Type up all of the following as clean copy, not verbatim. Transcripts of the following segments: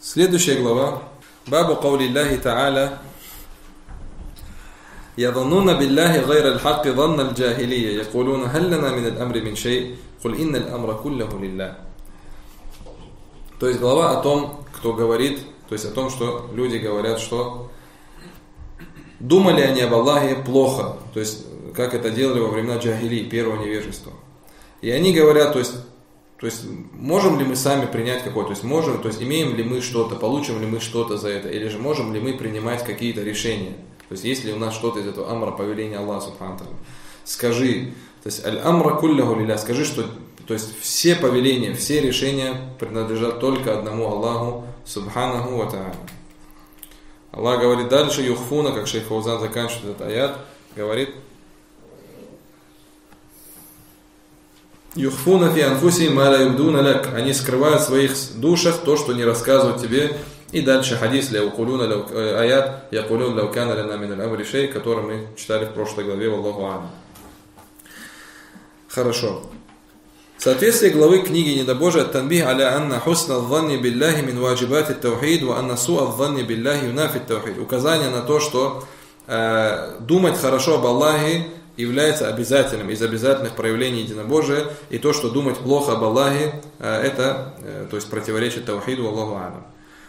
Следующая глава. Бабу каули Аллахи Та'аля. يظنون بالله غير الحق ظن الجاهلية يقولون هل لنا من الأمر من شيء قل إن الأمر كله لله. То есть глава о том, кто говорит, то есть о том, что люди говорят, что думали они об Аллахе плохо, то есть как это делали во времена джахили, первого невежества. И они говорят, то есть можем ли мы сами принять какое-то, то есть можем, то есть имеем ли мы что-то, получим ли мы что-то за это, или же можем ли мы принимать какие-то решения. То есть есть ли у нас что-то из этого амра, повеления Аллаха субхану ва тааля. Скажи, то есть аль-амра кулляху лилля, скажи, что то есть все повеления, все решения принадлежат только одному Аллаху субханаху ва тааля. Аллах говорит дальше, юхфуна, как шейх Фаузан заканчивает этот аят, говорит: юхфуна фи анфусихим ма ла юбдуна лак, они скрывают в своих душах то, что не рассказывают тебе. И дальше хадис аят якулун лау кана лана мин аль-амри шей, который мы читали в прошлой главе, валлаху а'алам. Хорошо. Соответствие главы книги Недобожия «Танбих аля анна хусна адh-дhanни билляхи мин ваджибати ат-таухид ва анна су'а адh-дhanни билляхи юнафи ат-таухид». Указание на то, что думать хорошо об Аллахе является обязательным из обязательных проявлений единобожия, и то, что думать плохо об Аллахе, это то есть противоречит таухиду, валлаху а'алам.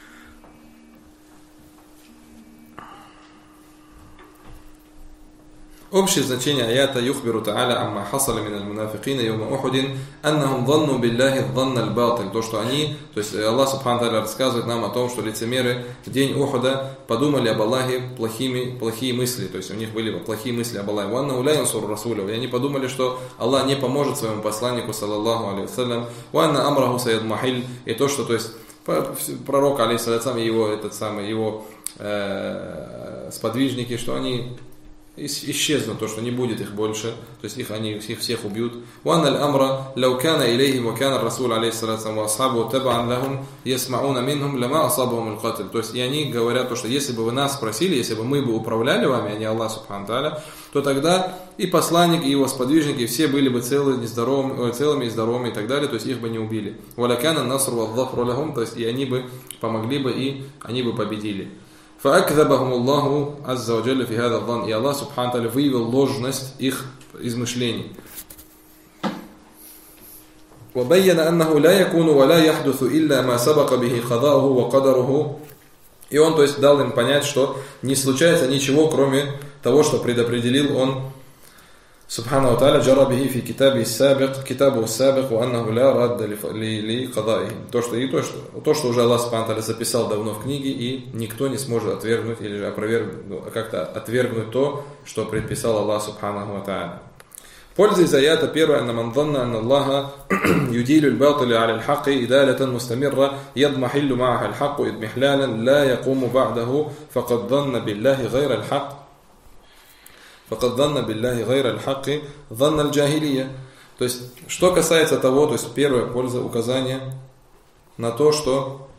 Общее значение аята юхбиру та'аля амма хасаля мин аль-мунафикина йома ухудин аннахум дhanну билляхи дhanна аль-батиль. То, что они, то есть Аллах субхану тааля рассказывает нам о том, что лицемеры в день Ухуда подумали об Аллахе плохие мысли, то есть у них были плохие мысли об Аллахе. Ванна уля янсуру расуля. И они подумали, что Аллах не поможет своему посланнику, саллаллаху алейхи вассалям. Ванна амраху саядмахиль. И то, что, то есть пророк, алейхиссалям, и его сподвижники, что они исчезнут, то, что не будет их больше, то есть их всех убьют. وَأَنَّ الْأَمْرَ لَوْ كَانَ إِلَيْهِمْ وَكَانَ الرَّسُولُ عَلَيْهِ الصَّلَاةُ وَأَصْحَابُهُ تَبَعًا لَهُمْ يَسْمَعُونَ مِنْهُمْ لَمَا أَصَابَهُمُ الْقَتْلُ. То есть и они говорят, что если бы вы нас спросили, если бы мы бы управляли вами, а не Аллах субхану тааля, то тогда и посланник, и его сподвижники все были бы целыми и здоровыми и так далее, то есть их бы не убили. وَلَكَانَ النَّصْرُ وَالظَّفْرُ لَهُمْ. То есть и они бы помогли бы, и они бы победили. فَأَكْذَبَهُمُ اللَّهُ عَزَّ وَجَلَّ فِي هَذَا الظَّنِّ. И Аллах субхану тааля выявил ложность их измышлений. وَبَيَّنَ أَنَّهُ لَا يَكُونُ وَلَا يَحْدُثُ إِلَّا مَا سَبَقَ بِهِ قَضَاؤُهُ وَقَدَرُهُ. И он, то есть, дал им понять, что не случается ничего, кроме того, что предопределил он субхану тааля джара бихи фи китабу сабик ва аннаху ла радда ли кадайхи. То, что уже Аллах субхану тааля записал давно в книге, и никто не сможет отвергнуть или опровергнуть, как-то отвергнуть то, что предписал Аллах субхану тааля. Польза из аята первая: анна ман дhanна анна Аллаха юдилю аль-батиля аля аль-хакки идалатан мустамирра ядмахиллу ма'аха аль-хакку идмихлялан ла якуму ба'даху факад дhanна биллахи гайра аль-хакк. فَقَدْ ظَنَّ بِاللَّهِ غَيْرَ الْحَقِّ ظَنَّ الْجَاهِلِيَّةِ. То есть, что касается того, то есть первая польза указания на то, что,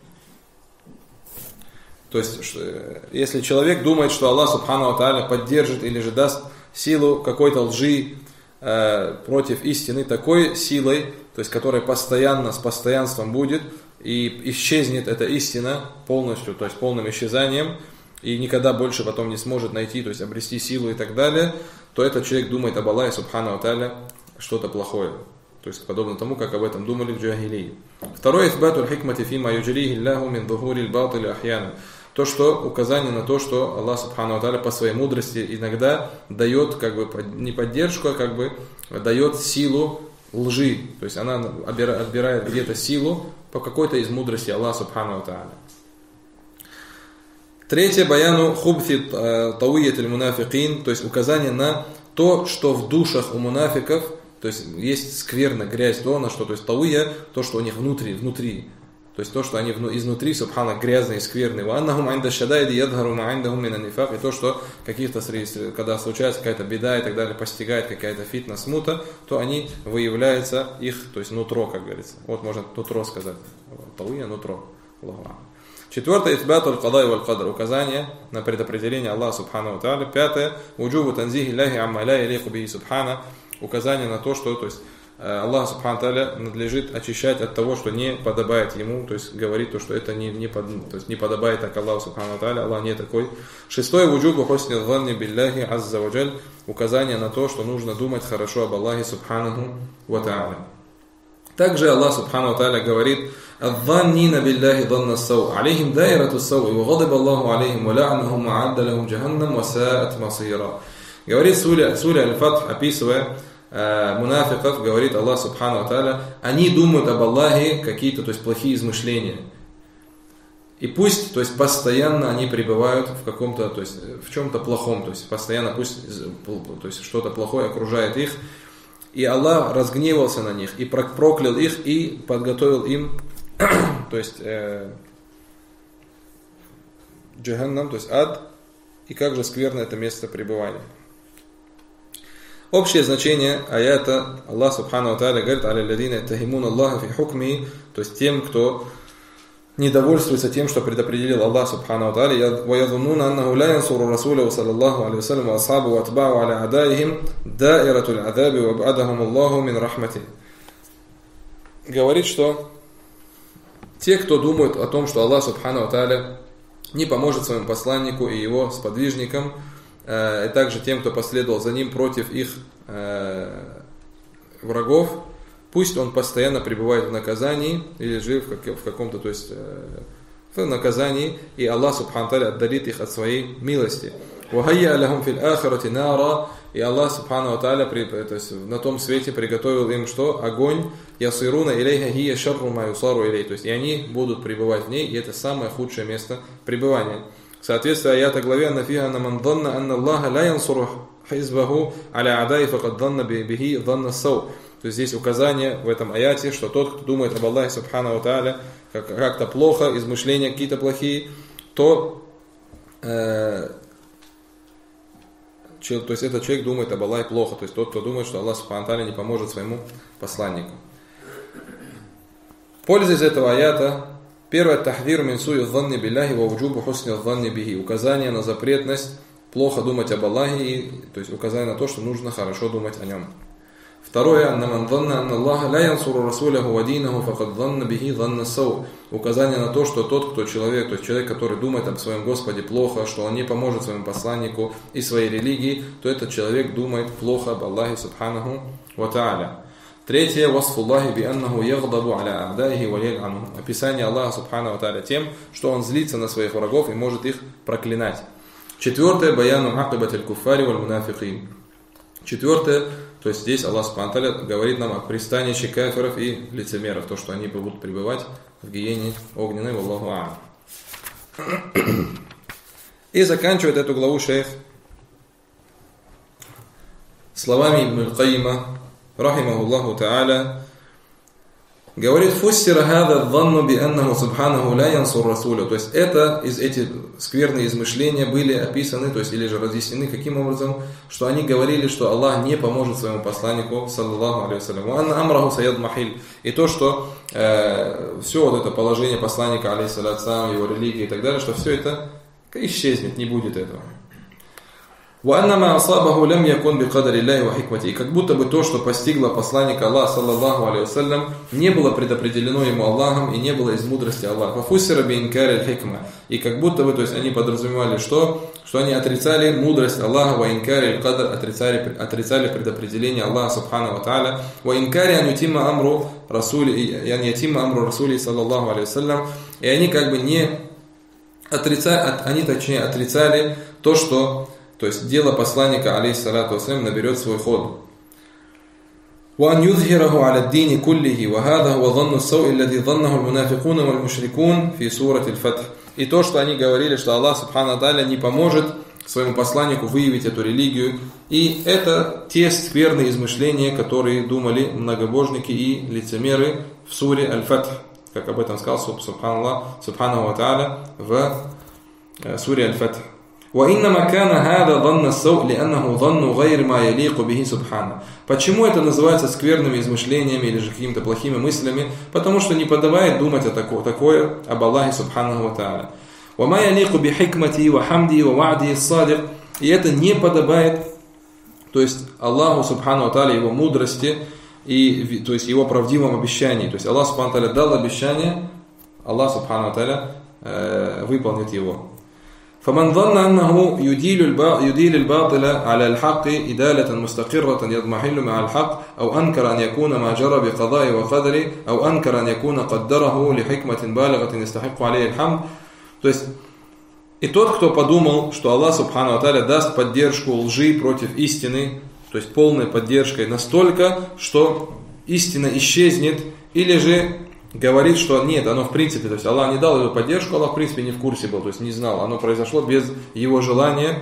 то есть, если человек думает, что Аллах субхану ва тааля поддержит или же даст силу какой-то лжи против истины такой силой, то есть которая постоянно, с постоянством будет, и исчезнет эта истина полностью, то есть полным исчезанием, и никогда больше потом не сможет найти, то есть обрести силу и так далее, то этот человек думает об Аллахе субхану ва тааля что-то плохое. То есть подобно тому, как об этом думали в джахилии. Второе: ифбату аль-хикмати фима юджрихи Аллаху мин духури аль-батили ахьяна. То, что указание на то, что Аллах субхану ва тааля по своей мудрости иногда дает как бы не поддержку, а как бы дает силу лжи. То есть она отбирает где-то силу по какой-то из мудрости Аллаха субхану ва тааля. Третье: баяну хубфи тауият аль-мунафикин, то есть указание на то, что в душах у мунафиков, то есть есть скверна, грязь, то на что, то есть тауия, то, что у них внутри, то есть то, что они изнутри, субхана, грязные, скверные. Ва аннахум инда шадайди ядхару ма индахум мин ан-нифак. И то, что каких-то, когда случается какая-то беда и так далее, постигает какая-то фитна, смута, то они выявляются их, то есть нутро, как говорится. Вот можно нутро сказать. Тауия, нутро. Четвертое: итбату аль-кадай валь-кадр, указание на предопределение Аллаха субхану ва тааля. Пятое: уджубу танзихи Аллахи амма ла ялику бихи субхана, указание на то, что, то есть Аллах Субхану Тааля надлежит очищать от того, что не подобает ему, то есть говорит то, что это не подобает так Аллаху Субхану Тааля, Аллах не такой. Шестое, вуджубу хусни дhanни билляхи азза ва джаль, указание на то, что нужно думать хорошо об Аллахе Субханаху ва Тааля. Также Аллах Субхану Тааля говорит: «Аддhanнина билляхи дhanна ас-сау, алейхим дайрату ас-сау, ва гадаба Аллаху алейхим, ва ла'анахум, ва адда лахум джаханнам, ва саат масира». Говорит сура Аль-Фатх, описывая мунафиков, говорит Аллах Субхану Тааля: они думают об Аллахе какие-то, то есть плохие измышления. И пусть, то есть постоянно они пребывают в каком-то, то есть в чем-то плохом, то есть постоянно пусть, то есть что-то плохое окружает их. И Аллах разгневался на них и проклял их и подготовил им, то есть джаханнам, то есть ад, и как же скверно это место пребывания. Общее значение аята Аллах Субхану Тааля говорит: «Аль-ладина тахимун Аллаха фи хукми», то есть тем, кто недовольствуется тем, что предопределил Аллах Субхану Тааля, «Ва ядуннуна аннаху ла янсуру расуляху саллаллаху алейхи ва саллям ва асхабу ва атба'у аля адаихим даиратуль адаби ва аб'адахум Аллаху мин рахмати». Говорит, что те, кто думают о том, что Аллах Субхану Тааля не поможет своему посланнику и его сподвижникам, и также тем, кто последовал за ним против их врагов, пусть он постоянно пребывает в наказании или жив в каком-то, то есть в наказании, и Аллах Субхану Тааля отдалит их от своей милости. وَهَيَّأَ لَهُمْ فِي الْآخِرَةِ نَارًا, и Аллах Субхану Тааля, то есть на том свете приготовил им что? Огонь. يَصِيرُونَ إِلَيْهَا هِيَ شَرُّ مَا يُصَارُ إِلَيْهِ, то есть и они будут пребывать в ней, и это самое худшее место пребывания. Соответственно, аята главе: «Нафиха на ман дhanна анна Аллаха ла янсуру хизбаху аля адай факад дhanна бихи дhanна сау». То есть здесь указание в этом аяте, что тот, кто думает об Аллахе Субхану Тааля как-то плохо, измышления какие-то плохие, то есть этот человек думает об Аллахе плохо. То есть тот, кто думает, что Аллах Субхану Тааля не поможет своему посланнику. Пользуясь этого аята, первое: тахдир мин суи дhanни билляхи ва вуджубу хусни дhanни бихи. Указание на запретность плохо думать об Аллахе, то есть указание на то, что нужно хорошо думать о нем. Второе: «Анна дhanна анна Аллаха ла янсуру расуляху ва динаху факад дhanна бихи дhanна сау». Указание на то, что тот, кто человек, то есть человек, который думает об своем Господе плохо, что он не поможет своему посланнику и своей религии, то этот человек думает плохо об Аллахе Субханаху ва Тааля. Третье: «Васфуллахи би аннаху ягдабу аля а'дайхи ва ял'ану». Описание Аллаха Субхану ва Тааля тем, что он злится на своих врагов и может их проклинать. Четвертое: «Баяну акибатиль куффари валь мунафикин». Четвертое, то есть здесь Аллах Субхану ва Тааля говорит нам о пристанище кафиров и лицемеров, то, что они будут пребывать в гиене огненной. Валлаху а'алам. И заканчивает эту главу шейх словами Ибн Аль-Кайима рахимахуллаху та'аля. Говорит: «Фуссира хада дhanну би аннаху субханаху ла янсур расуля». То есть эти скверные измышления были описаны, то есть или же разъяснены каким образом, что они говорили, что Аллах не поможет своему посланнику саллаллаху алейхи ва саллям. «Анна амраху саяд махиль». И то, что все вот это положение посланника алейхиссалям, его религии и так далее, что все это исчезнет, не будет этого. И как будто бы то, что постигло посланника Аллаха саллаллаху алейхи вассалям, не было предопределено ему Аллахом и не было из мудрости Аллаха. И как будто бы, то есть они подразумевали, что они отрицали мудрость Аллаха, отрицали предопределение Аллаха субхану ва тааля, и они как бы не отрицали то, что, то есть дело посланника алейхиссалату вассалям наберет свой ход. وأن يظهره على الدين كله وهذا هو ظن السوء الذي ظنه المنافقون والمشركون في سورة الفتح. И то, что они говорили, что Аллах субхану ва тааля не поможет своему посланнику выявить эту религию. И это те скверные измышления, которые думали многобожники и лицемеры в суре Аль-Фатх, как об этом сказал субхану ва тааля в суре Аль-Фатх. وإنما كان هذا ظن السوء لأنه ظن غير ما يليق به سبحانه. Почему это называется скверными измышлениями или же какими-то плохими мыслями? Потому что не подобает думать о такое об Аллахе субханаху ва тааля. وما يليق بحكمته وحمده ووعده الصادق. И это не подобает, то есть Аллаху субхану ва тааля, его мудрости, и то есть его правдивом обещании. То есть Аллах Субхану ва Тааля дал обещание, Аллах Субхану ва Тааля выполнит его. فمن ظن أنه يديل الباطل على الحق إدالة مستقرة يضمحل مع الحق أو أنكر أن يكون ما جرى بقضاء وقدر أو أنكر أن يكون قدره لحكمة بالغة يستحق عليه الحمد. То есть и тот, кто подумал, что Аллах Субхану ва Тааля даст поддержку лжи против истины, то есть полной поддержкой настолько, что истина исчезнет, или же говорит, что нет, оно в принципе, то есть Аллах не дал эту поддержку, Аллах в принципе не в курсе был, то есть не знал, оно произошло без его желания,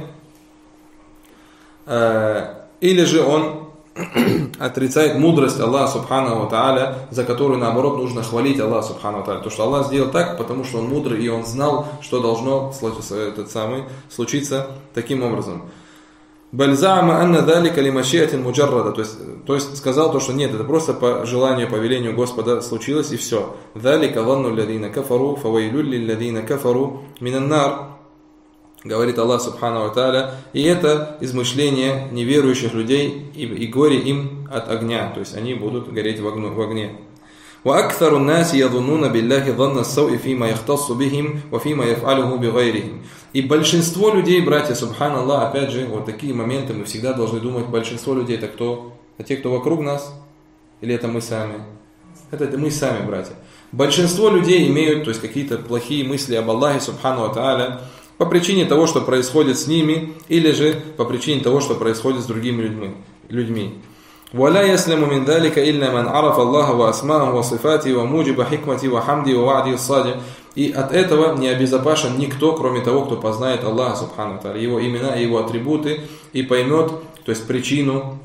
или же он отрицает мудрость Аллаха Субхану ва Тааля, за которую наоборот нужно хвалить Аллаха Субхану ва Тааля, то что Аллах сделал так, потому что он мудрый и он знал, что должно случиться таким образом. Бальзама анна далика лимашиатин муджаррада, то есть сказал то, что нет, это просто по желанию, по велению Господа случилось и все. Далика ванну лядина кафару, фавайлюль лядина кафару минаннар, говорит Аллах Субхану ва Тааля, и это измышление неверующих людей и горе им от огня, то есть они будут гореть в огне. وأكثر الناس يظنون بالله ظن السوء فيما يختص بهم وفيما يفعله بغيرهم. И большинство людей, братья, субханаллах, опять же, вот такие моменты мы всегда должны думать, большинство людей это кто? Это те, кто вокруг нас? Или это мы сами? Это мы сами, братья. Большинство людей имеют, то есть какие-то плохие мысли об Аллахе субхану ва тааля по причине того, что происходит с ними, или же по причине того, что происходит с другими людьми. ولا يسلم من ذلك إلا من عرف الله وأسماءه وصفاته وموجب حكمته وحمده ووعده الصادق. И от этого не обезопасен никто, кроме того, кто познает Аллаха Субхану ва Тааля, его имена и его атрибуты, и поймет, то есть причину,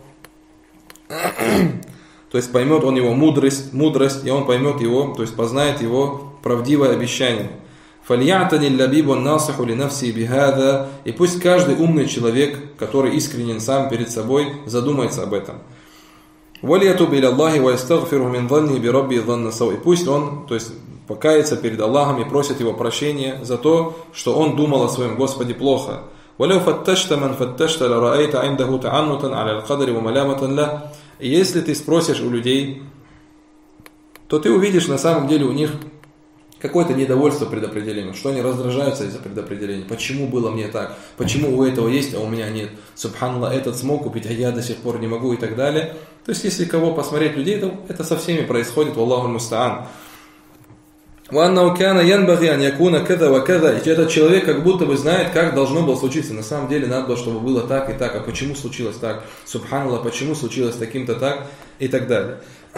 то есть поймет он его мудрость, и он поймет его, то есть познает его правдивое обещание. فَلْيَعْتَنِ اللَّبِيبُ النَّاصِحُ لِنَفْسِهِ بِهَذَا. И пусть каждый умный человек, который искренен сам перед собой, задумается об этом. وَلْيَتُبْ إِلَى اللَّهِ وَيَسْتَغْفِرُهُ مِنْ ظَنِّهِ بِرَبِّهِ ظَنَّ السَّوْءِ. И пусть он, то есть покается перед Аллахом и просит его прощения за то, что он думал о своем Господе плохо. وَلَوْ فَتَّشْتَ مَنْ فَتَّشْتَ لَرَأَيْتَ عِنْدَهُ تَعَنُّتًا عَلَى الْقَدْرِ وَمَلَامَةً لَهُ. И если ты спросишь у людей, то ты увидишь на самом деле у них какое-то недовольство предопределением, что они раздражаются из-за предопределения. Почему было мне так? Почему у этого есть, а у меня нет? Субханаллах, этот смог купить, а я до сих пор не могу и так далее. То есть, если кого посмотреть людей, то это со всеми происходит, валлаху мустаан. وَأَنَّهُ كَانَ يَنْبَغِي أَنْ يَكُونَ كَذَا وَكَذَا. И этот человек как будто бы знает, как должно было случиться. На самом деле надо было, чтобы было так и так. А почему случилось так? Субханаллах, почему случилось таким-то так? И так далее.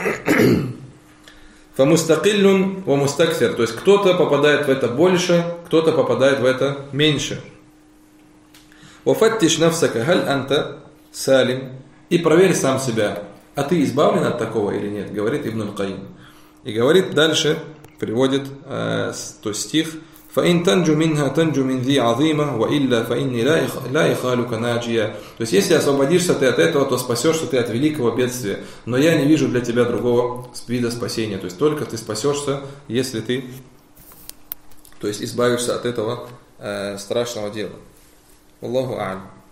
فَمُسْتَقِلٌ وَمُسْتَكْثِرٌ. То есть кто-то попадает в это больше, кто-то попадает в это меньше. وَفَتِّشْ نَفْسَكَ هَلْ أَنْتَ سَالِمٌ. И проверь сам себя. А ты избавлен от такого или нет? Говорит Ибн аль-Каим. И говорит дальше, приводит то стих. فَإِن تَنْجُ مِنْهَا تَنْجُ مِنْ ذِي عَظِيمَةٍ وَإِلَّا فَإِنِّي لَا يَخَالُكَ نَاجِيًا. То есть, если освободишься ты от этого, то спасешься ты от великого бедствия. Но я не вижу для тебя другого вида спасения. То есть, только ты спасешься, если ты, то есть, избавишься от этого страшного дела. Аллаху а'лам.